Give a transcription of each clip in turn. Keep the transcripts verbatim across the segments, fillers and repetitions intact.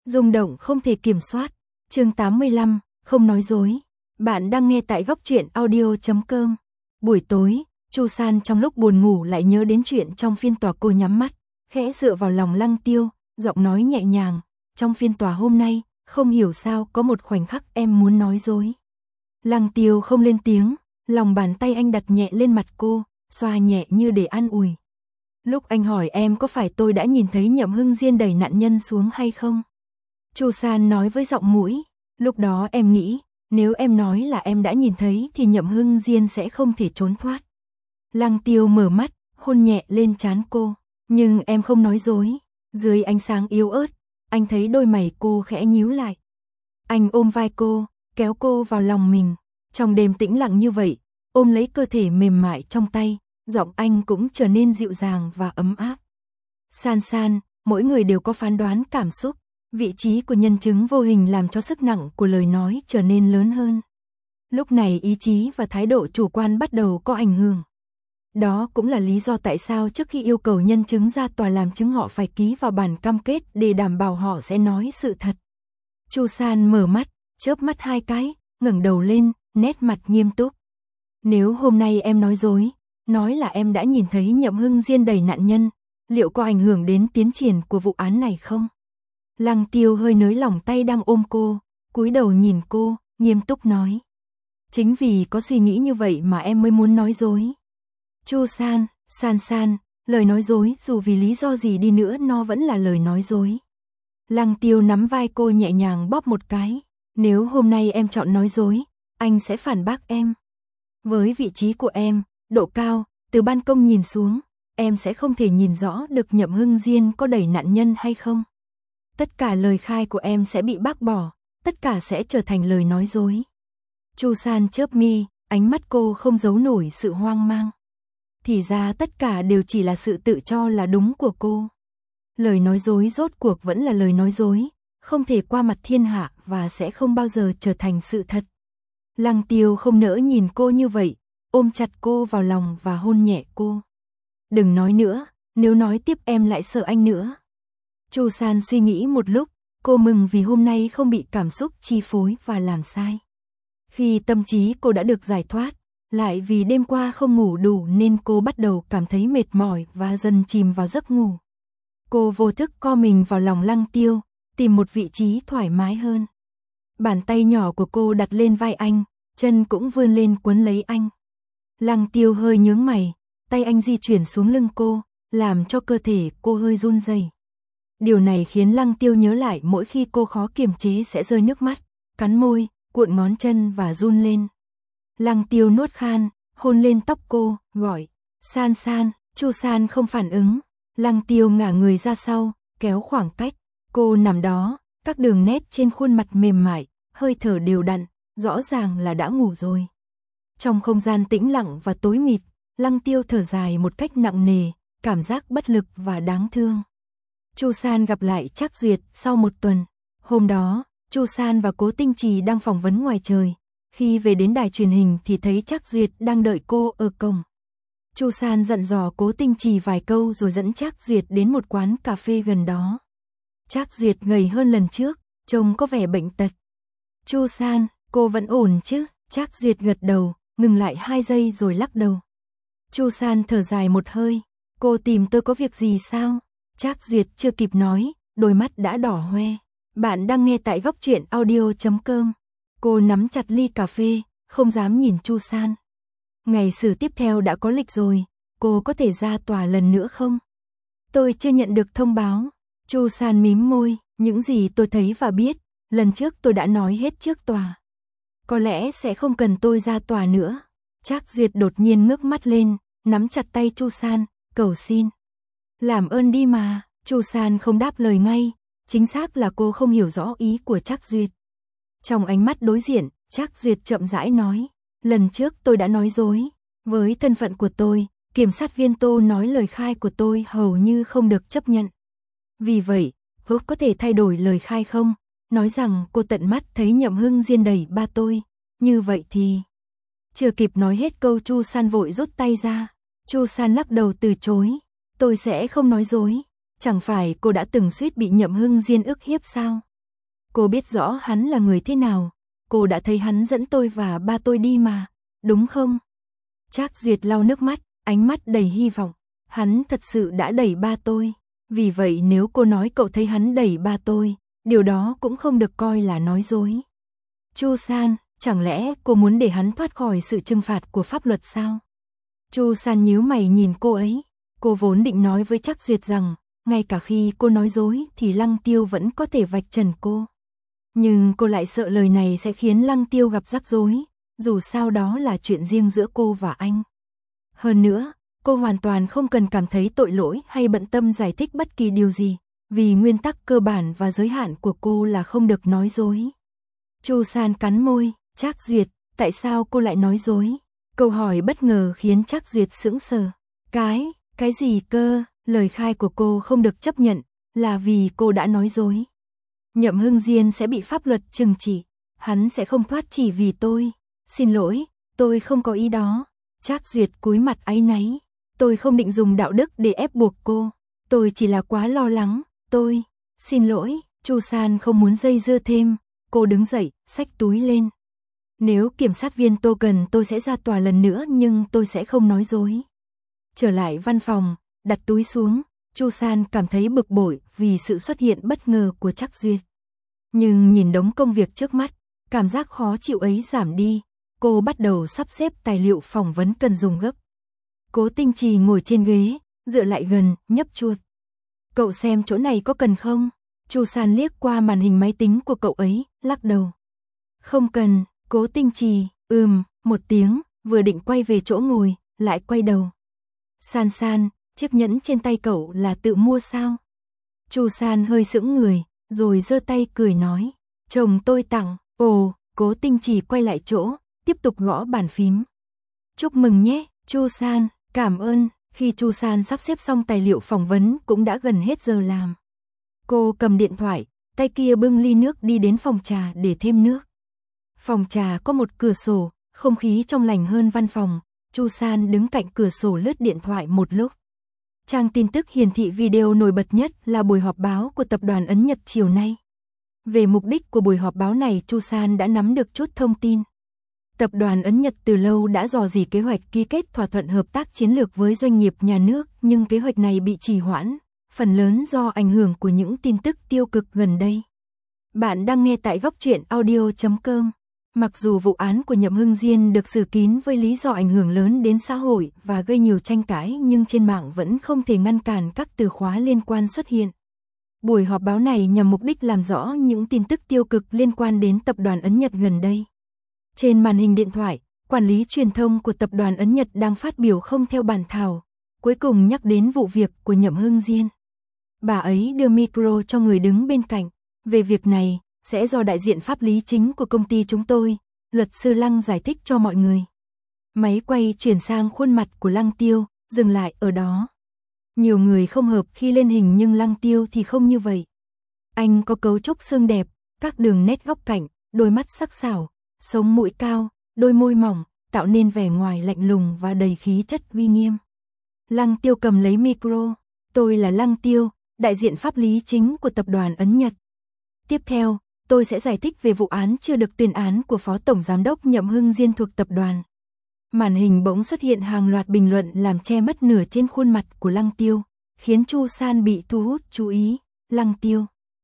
rung động không thể kiểm soát. Chương tám mươi lăm, không nói dối. Bạn đang nghe tại góc truyện audio chấm com. Buổi tối, Chu San trong lúc buồn ngủ lại nhớ đến chuyện trong phiên tòa. Cô nhắm mắt, khẽ dựa vào lòng Lăng Tiêu, giọng nói nhẹ nhàng, trong phiên tòa hôm nay, không hiểu sao có một khoảnh khắc em muốn nói dối. Lăng Tiêu không lên tiếng, lòng bàn tay anh đặt nhẹ lên mặt cô, xoa nhẹ như để an ủi. Lúc anh hỏi em có phải tôi đã nhìn thấy Nhậm Hưng Diên đẩy nạn nhân xuống hay không? Chu San nói với giọng mũi, lúc đó em nghĩ, nếu em nói là em đã nhìn thấy thì Nhậm Hưng Diên sẽ không thể trốn thoát. Lăng Tiêu mở mắt, hôn nhẹ lên trán cô, nhưng em không nói dối. Dưới ánh sáng yếu ớt, anh thấy đôi mày cô khẽ nhíu lại. Anh ôm vai cô, kéo cô vào lòng mình, trong đêm tĩnh lặng như vậy, ôm lấy cơ thể mềm mại trong tay, giọng anh cũng trở nên dịu dàng và ấm áp. San San, mỗi người đều có phán đoán cảm xúc, vị trí của nhân chứng vô hình làm cho sức nặng của lời nói trở nên lớn hơn. Lúc này ý chí và thái độ chủ quan bắt đầu có ảnh hưởng. Đó cũng là lý do tại sao trước khi yêu cầu nhân chứng ra tòa làm chứng họ phải ký vào bản cam kết để đảm bảo họ sẽ nói sự thật. Chu San mở mắt, chớp mắt hai cái, ngẩng đầu lên, nét mặt nghiêm túc. Nếu hôm nay em nói dối, nói là em đã nhìn thấy Nhậm Hưng Diên đẩy nạn nhân, liệu có ảnh hưởng đến tiến triển của vụ án này không? Lăng Tiêu hơi nới lỏng tay đang ôm cô, cúi đầu nhìn cô, nghiêm túc nói. Chính vì có suy nghĩ như vậy mà em mới muốn nói dối. Chu San, San San, lời nói dối dù vì lý do gì đi nữa nó vẫn là lời nói dối. Lăng Tiêu nắm vai cô nhẹ nhàng bóp một cái. Nếu hôm nay em chọn nói dối, anh sẽ phản bác em. Với vị trí của em, độ cao, từ ban công nhìn xuống, em sẽ không thể nhìn rõ được Nhậm Hưng Diên có đẩy nạn nhân hay không. Tất cả lời khai của em sẽ bị bác bỏ, tất cả sẽ trở thành lời nói dối. Chu San chớp mi, ánh mắt cô không giấu nổi sự hoang mang. Thì ra tất cả đều chỉ là sự tự cho là đúng của cô. Lời nói dối rốt cuộc vẫn là lời nói dối, không thể qua mặt thiên hạ và sẽ không bao giờ trở thành sự thật. Lăng Tiêu không nỡ nhìn cô như vậy, ôm chặt cô vào lòng và hôn nhẹ cô. Đừng nói nữa, nếu nói tiếp em lại sợ anh nữa. Chu San suy nghĩ một lúc, cô mừng vì hôm nay không bị cảm xúc chi phối và làm sai. Khi tâm trí cô đã được giải thoát, lại vì đêm qua không ngủ đủ nên cô bắt đầu cảm thấy mệt mỏi và dần chìm vào giấc ngủ. Cô vô thức co mình vào lòng Lăng Tiêu, tìm một vị trí thoải mái hơn. Bàn tay nhỏ của cô đặt lên vai anh, chân cũng vươn lên quấn lấy anh. Lăng Tiêu hơi nhướng mày, tay anh di chuyển xuống lưng cô, làm cho cơ thể cô hơi run rẩy. Điều này khiến Lăng Tiêu nhớ lại mỗi khi cô khó kiềm chế sẽ rơi nước mắt, cắn môi, cuộn ngón chân và run lên. Lăng Tiêu nuốt khan, hôn lên tóc cô, gọi, San San. Chu San không phản ứng. Lăng Tiêu ngả người ra sau, kéo khoảng cách. Cô nằm đó, các đường nét trên khuôn mặt mềm mại, hơi thở đều đặn, rõ ràng là đã ngủ rồi. Trong không gian tĩnh lặng và tối mịt, Lăng Tiêu thở dài một cách nặng nề, cảm giác bất lực và đáng thương. Chu San gặp lại Trác Duyệt sau một tuần. Hôm đó, Chu San và Cố Tinh Trì đang phỏng vấn ngoài trời. Khi về đến đài truyền hình thì thấy Trác Duyệt đang đợi cô ở cổng. Chu San dặn dò Cố Tinh Trì vài câu rồi dẫn Trác Duyệt đến một quán cà phê gần đó. Trác Duyệt gầy hơn lần trước, trông có vẻ bệnh tật. Chu San, cô vẫn ổn chứ? Trác Duyệt gật đầu, ngừng lại hai giây rồi lắc đầu. Chu San thở dài một hơi, cô tìm tôi có việc gì sao? Trác Duyệt chưa kịp nói, đôi mắt đã đỏ hoe. Bạn đang nghe tại góc truyện audio chấm com. Cô nắm chặt ly cà phê, không dám nhìn Chu San. Ngày xử tiếp theo đã có lịch rồi, cô có thể ra tòa lần nữa không? Tôi chưa nhận được thông báo. Chu San mím môi, những gì tôi thấy và biết, lần trước tôi đã nói hết trước tòa. Có lẽ sẽ không cần tôi ra tòa nữa. Trác Duyệt đột nhiên ngước mắt lên, nắm chặt tay Chu San, cầu xin. Làm ơn đi mà. Chu San không đáp lời ngay, chính xác là cô không hiểu rõ ý của Trác Duyệt. Trong ánh mắt đối diện, Trác Duyệt chậm rãi nói, lần trước tôi đã nói dối. Với thân phận của tôi, kiểm sát viên Tô nói lời khai của tôi hầu như không được chấp nhận. Vì vậy, cô có thể thay đổi lời khai không? Nói rằng cô tận mắt thấy Nhậm Hưng Diên đẩy ba tôi. Như vậy thì... Chưa kịp nói hết câu Chu San vội rút tay ra. Chu San lắc đầu từ chối. Tôi sẽ không nói dối. Chẳng phải cô đã từng suýt bị Nhậm Hưng Diên ức hiếp sao? Cô biết rõ hắn là người thế nào, cô đã thấy hắn dẫn tôi và ba tôi đi mà, đúng không? Trác Duyệt lau nước mắt, ánh mắt đầy hy vọng. Hắn thật sự đã đẩy ba tôi. Vì vậy nếu cô nói cậu thấy hắn đẩy ba tôi, điều đó cũng không được coi là nói dối. Chu San, chẳng lẽ cô muốn để hắn thoát khỏi sự trừng phạt của pháp luật sao? Chu San nhíu mày nhìn cô ấy. Cô vốn định nói với Trác Duyệt rằng, ngay cả khi cô nói dối thì Lăng Tiêu vẫn có thể vạch trần cô. Nhưng cô lại sợ lời này sẽ khiến Lăng Tiêu gặp rắc rối, dù sao đó là chuyện riêng giữa cô và anh. Hơn nữa, cô hoàn toàn không cần cảm thấy tội lỗi hay bận tâm giải thích bất kỳ điều gì, vì nguyên tắc cơ bản và giới hạn của cô là không được nói dối. Chu San cắn môi, Trác Duyệt, tại sao cô lại nói dối? Câu hỏi bất ngờ khiến Trác Duyệt sững sờ. Cái, cái gì cơ? Lời khai của cô không được chấp nhận, là vì cô đã nói dối. Nhậm Hưng Diên sẽ bị pháp luật trừng trị, hắn sẽ không thoát chỉ vì tôi. Xin lỗi, tôi không có ý đó. Trác Duyệt cúi mặt áy náy. Tôi không định dùng đạo đức để ép buộc cô. Tôi chỉ là quá lo lắng. Tôi, xin lỗi. Chu San không muốn dây dưa thêm. Cô đứng dậy, xách túi lên. Nếu kiểm sát viên Tô cần tôi sẽ ra tòa lần nữa nhưng tôi sẽ không nói dối. Trở lại văn phòng, đặt túi xuống. Chu San cảm thấy bực bội vì sự xuất hiện bất ngờ của Trác Duyệt. Nhưng nhìn đống công việc trước mắt, cảm giác khó chịu ấy giảm đi. Cô bắt đầu sắp xếp tài liệu phỏng vấn cần dùng gấp. Cố Tinh Trì ngồi trên ghế, dựa lại gần, nhấp chuột. Cậu xem chỗ này có cần không? Chu San liếc qua màn hình máy tính của cậu ấy, lắc đầu. Không cần. Cố Tinh Trì, ừm, một tiếng, vừa định quay về chỗ ngồi, lại quay đầu. San San, chiếc nhẫn trên tay cậu là tự mua sao? Chu San hơi sững người, rồi giơ tay cười nói. Chồng tôi tặng. Ồ, Cố Tinh Trì quay lại chỗ, tiếp tục gõ bàn phím. Chúc mừng nhé, Chu San, cảm ơn. Khi Chu San sắp xếp xong tài liệu phỏng vấn cũng đã gần hết giờ làm. Cô cầm điện thoại, tay kia bưng ly nước đi đến phòng trà để thêm nước. Phòng trà có một cửa sổ, không khí trong lành hơn văn phòng. Chu San đứng cạnh cửa sổ lướt điện thoại một lúc. Trang tin tức hiển thị video nổi bật nhất là buổi họp báo của tập đoàn Ấn Nhật chiều nay. Về mục đích của buổi họp báo này Chu San đã nắm được chút thông tin. Tập đoàn Ấn Nhật từ lâu đã dò dỉ kế hoạch ký kết thỏa thuận hợp tác chiến lược với doanh nghiệp nhà nước, nhưng kế hoạch này bị trì hoãn, phần lớn do ảnh hưởng của những tin tức tiêu cực gần đây. Bạn đang nghe tại góc truyện audio chấm com. Mặc dù vụ án của Nhậm Hưng Diên được xử kín với lý do ảnh hưởng lớn đến xã hội và gây nhiều tranh cãi, nhưng trên mạng vẫn không thể ngăn cản các từ khóa liên quan xuất hiện. Buổi họp báo này nhằm mục đích làm rõ những tin tức tiêu cực liên quan đến tập đoàn Ấn Nhật gần đây. Trên màn hình điện thoại, quản lý truyền thông của tập đoàn Ấn Nhật đang phát biểu không theo bản thảo, cuối cùng nhắc đến vụ việc của Nhậm Hưng Diên. Bà ấy đưa micro cho người đứng bên cạnh. Về việc này, sẽ do đại diện pháp lý chính của công ty chúng tôi, luật sư Lăng giải thích cho mọi người. Máy quay chuyển sang khuôn mặt của Lăng Tiêu, dừng lại ở đó. Nhiều người không hợp khi lên hình nhưng Lăng Tiêu thì không như vậy. Anh có cấu trúc xương đẹp, các đường nét góc cạnh, đôi mắt sắc sảo, sống mũi cao, đôi môi mỏng, tạo nên vẻ ngoài lạnh lùng và đầy khí chất uy nghiêm. Lăng Tiêu cầm lấy micro. Tôi là Lăng Tiêu, đại diện pháp lý chính của tập đoàn Ấn Nhật. Tiếp theo, tôi sẽ giải thích về vụ án chưa được tuyên án của Phó Tổng Giám đốc Nhậm Hưng Diên thuộc tập đoàn. Màn hình bỗng xuất hiện hàng loạt bình luận làm che mất nửa trên khuôn mặt của Lăng Tiêu, khiến Chu San bị thu hút chú ý. Lăng Tiêu.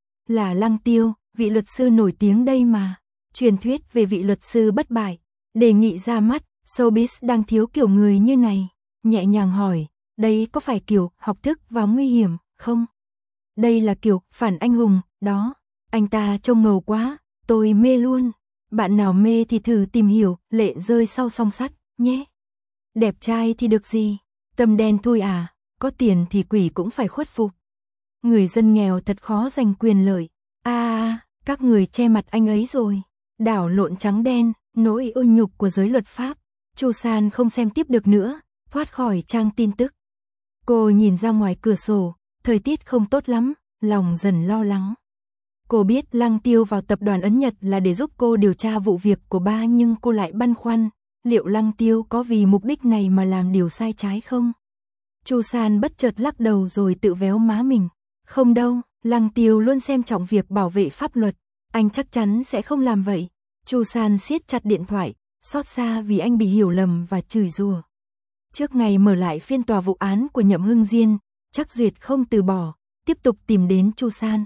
Là Lăng Tiêu, vị luật sư nổi tiếng đây mà. Truyền thuyết về vị luật sư bất bại. Đề nghị ra mắt, showbiz đang thiếu kiểu người như này. Nhẹ nhàng hỏi, đây có phải kiểu học thức và nguy hiểm, không? Đây là kiểu phản anh hùng, đó. Anh ta trông ngầu quá, tôi mê luôn. Bạn nào mê thì thử tìm hiểu, lệ rơi sau song sắt, nhé. Đẹp trai thì được gì? Tâm đen thui à, có tiền thì quỷ cũng phải khuất phục. Người dân nghèo thật khó giành quyền lợi. À, các người che mặt anh ấy rồi. Đảo lộn trắng đen, nỗi ô nhục của giới luật pháp. Chu San không xem tiếp được nữa, thoát khỏi trang tin tức. Cô nhìn ra ngoài cửa sổ, thời tiết không tốt lắm, lòng dần lo lắng. Cô biết Lăng Tiêu vào tập đoàn Ấn Nhật là để giúp cô điều tra vụ việc của ba, nhưng cô lại băn khoăn, liệu Lăng Tiêu có vì mục đích này mà làm điều sai trái không? Chu San bất chợt lắc đầu rồi tự véo má mình. Không đâu, Lăng Tiêu luôn xem trọng việc bảo vệ pháp luật. Anh chắc chắn sẽ không làm vậy. Chu San siết chặt điện thoại, xót xa vì anh bị hiểu lầm và chửi rủa. Trước ngày mở lại phiên tòa vụ án của Nhậm Hưng Diên, Trác Duyệt không từ bỏ, tiếp tục tìm đến Chu San.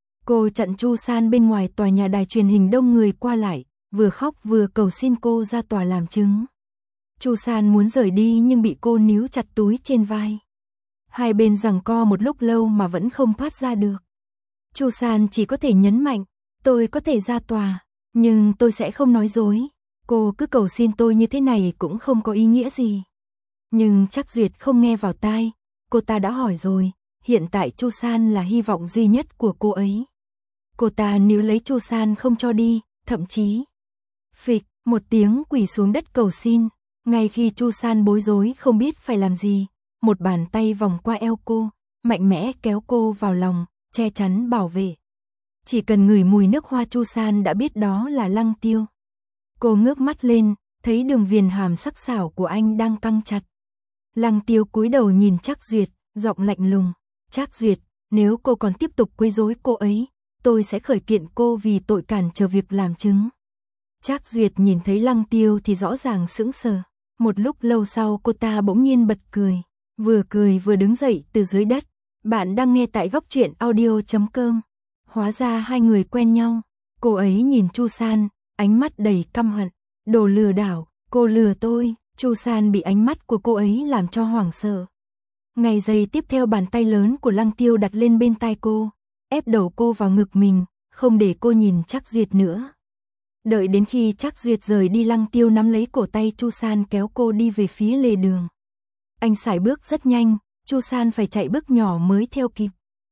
Cô chặn Chu San bên ngoài tòa nhà đài truyền hình đông người qua lại, vừa khóc vừa cầu xin cô ra tòa làm chứng. Chu San muốn rời đi nhưng bị cô níu chặt túi trên vai. Hai bên giằng co một lúc lâu mà vẫn không thoát ra được. Chu San chỉ có thể nhấn mạnh, tôi có thể ra tòa, nhưng tôi sẽ không nói dối. Cô cứ cầu xin tôi như thế này cũng không có ý nghĩa gì. Nhưng Trác Duyệt không nghe vào tai, cô ta đã hỏi rồi, hiện tại Chu San là hy vọng duy nhất của cô ấy. Cô ta níu lấy Chu San không cho đi, thậm chí phịch, một tiếng quỳ xuống đất cầu xin. Ngay khi Chu San bối rối không biết phải làm gì, một bàn tay vòng qua eo cô, mạnh mẽ kéo cô vào lòng, che chắn bảo vệ. Chỉ cần ngửi mùi nước hoa Chu San đã biết đó là Lăng Tiêu. Cô ngước mắt lên, thấy đường viền hàm sắc sảo của anh đang căng chặt. Lăng Tiêu cúi đầu nhìn Trác Duyệt, giọng lạnh lùng. Trác Duyệt, nếu cô còn tiếp tục quấy rối cô ấy, tôi sẽ khởi kiện cô vì tội cản trở việc làm chứng. Trác Duyệt nhìn thấy Lăng Tiêu thì rõ ràng sững sờ. Một lúc lâu sau cô ta bỗng nhiên bật cười. Vừa cười vừa đứng dậy từ dưới đất. Bạn đang nghe tại góc truyện audio chấm com. Hóa ra hai người quen nhau. Cô ấy nhìn Chu San, ánh mắt đầy căm hận. Đồ lừa đảo, cô lừa tôi. Chu San bị ánh mắt của cô ấy làm cho hoảng sợ. Ngay giây tiếp theo bàn tay lớn của Lăng Tiêu đặt lên bên tai cô, ép đầu cô vào ngực mình, không để cô nhìn Trác Duyệt nữa. Đợi đến khi Trác Duyệt rời đi, Lăng Tiêu nắm lấy cổ tay Chu San kéo cô đi về phía lề đường. Anh sải bước rất nhanh, Chu San phải chạy bước nhỏ mới theo kịp.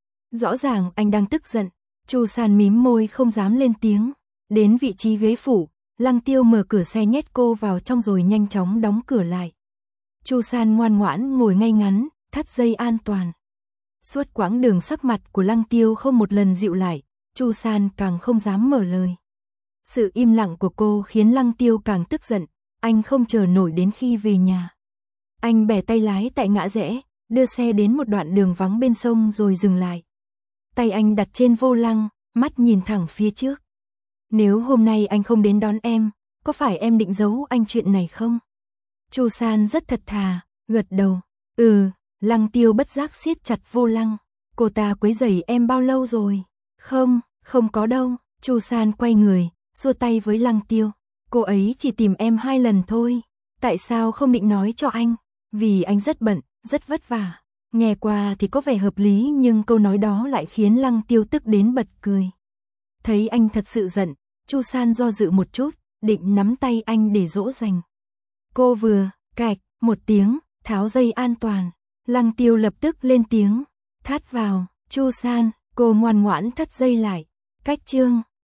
Rõ ràng anh đang tức giận, Chu San mím môi không dám lên tiếng. Đến vị trí ghế phụ, Lăng Tiêu mở cửa xe nhét cô vào trong rồi nhanh chóng đóng cửa lại. Chu San ngoan ngoãn ngồi ngay ngắn, thắt dây an toàn. Suốt quãng đường sắc mặt của Lăng Tiêu không một lần dịu lại, Chu San càng không dám mở lời. Sự im lặng của cô khiến Lăng Tiêu càng tức giận, anh không chờ nổi đến khi về nhà. Anh bẻ tay lái tại ngã rẽ, đưa xe đến một đoạn đường vắng bên sông rồi dừng lại. Tay anh đặt trên vô lăng, mắt nhìn thẳng phía trước. Nếu hôm nay anh không đến đón em, có phải em định giấu anh chuyện này không? Chu San rất thật thà, gật đầu. Ừ, Lăng Tiêu bất giác siết chặt vô lăng. Cô ta quấy rầy em bao lâu rồi? Không, không có đâu. Chu San quay người, xua tay với Lăng Tiêu. Cô ấy chỉ tìm em hai lần thôi. Tại sao không định nói cho anh? Vì anh rất bận, rất vất vả. Nghe qua thì có vẻ hợp lý nhưng câu nói đó lại khiến Lăng Tiêu tức đến bật cười. Thấy anh thật sự giận, Chu San do dự một chút, định nắm tay anh để dỗ dành. Cô vừa, cạch, một tiếng, tháo dây an toàn. Lăng Tiêu lập tức lên tiếng, thắt vào. Chu San, cô ngoan ngoãn thắt dây lại. Cách chương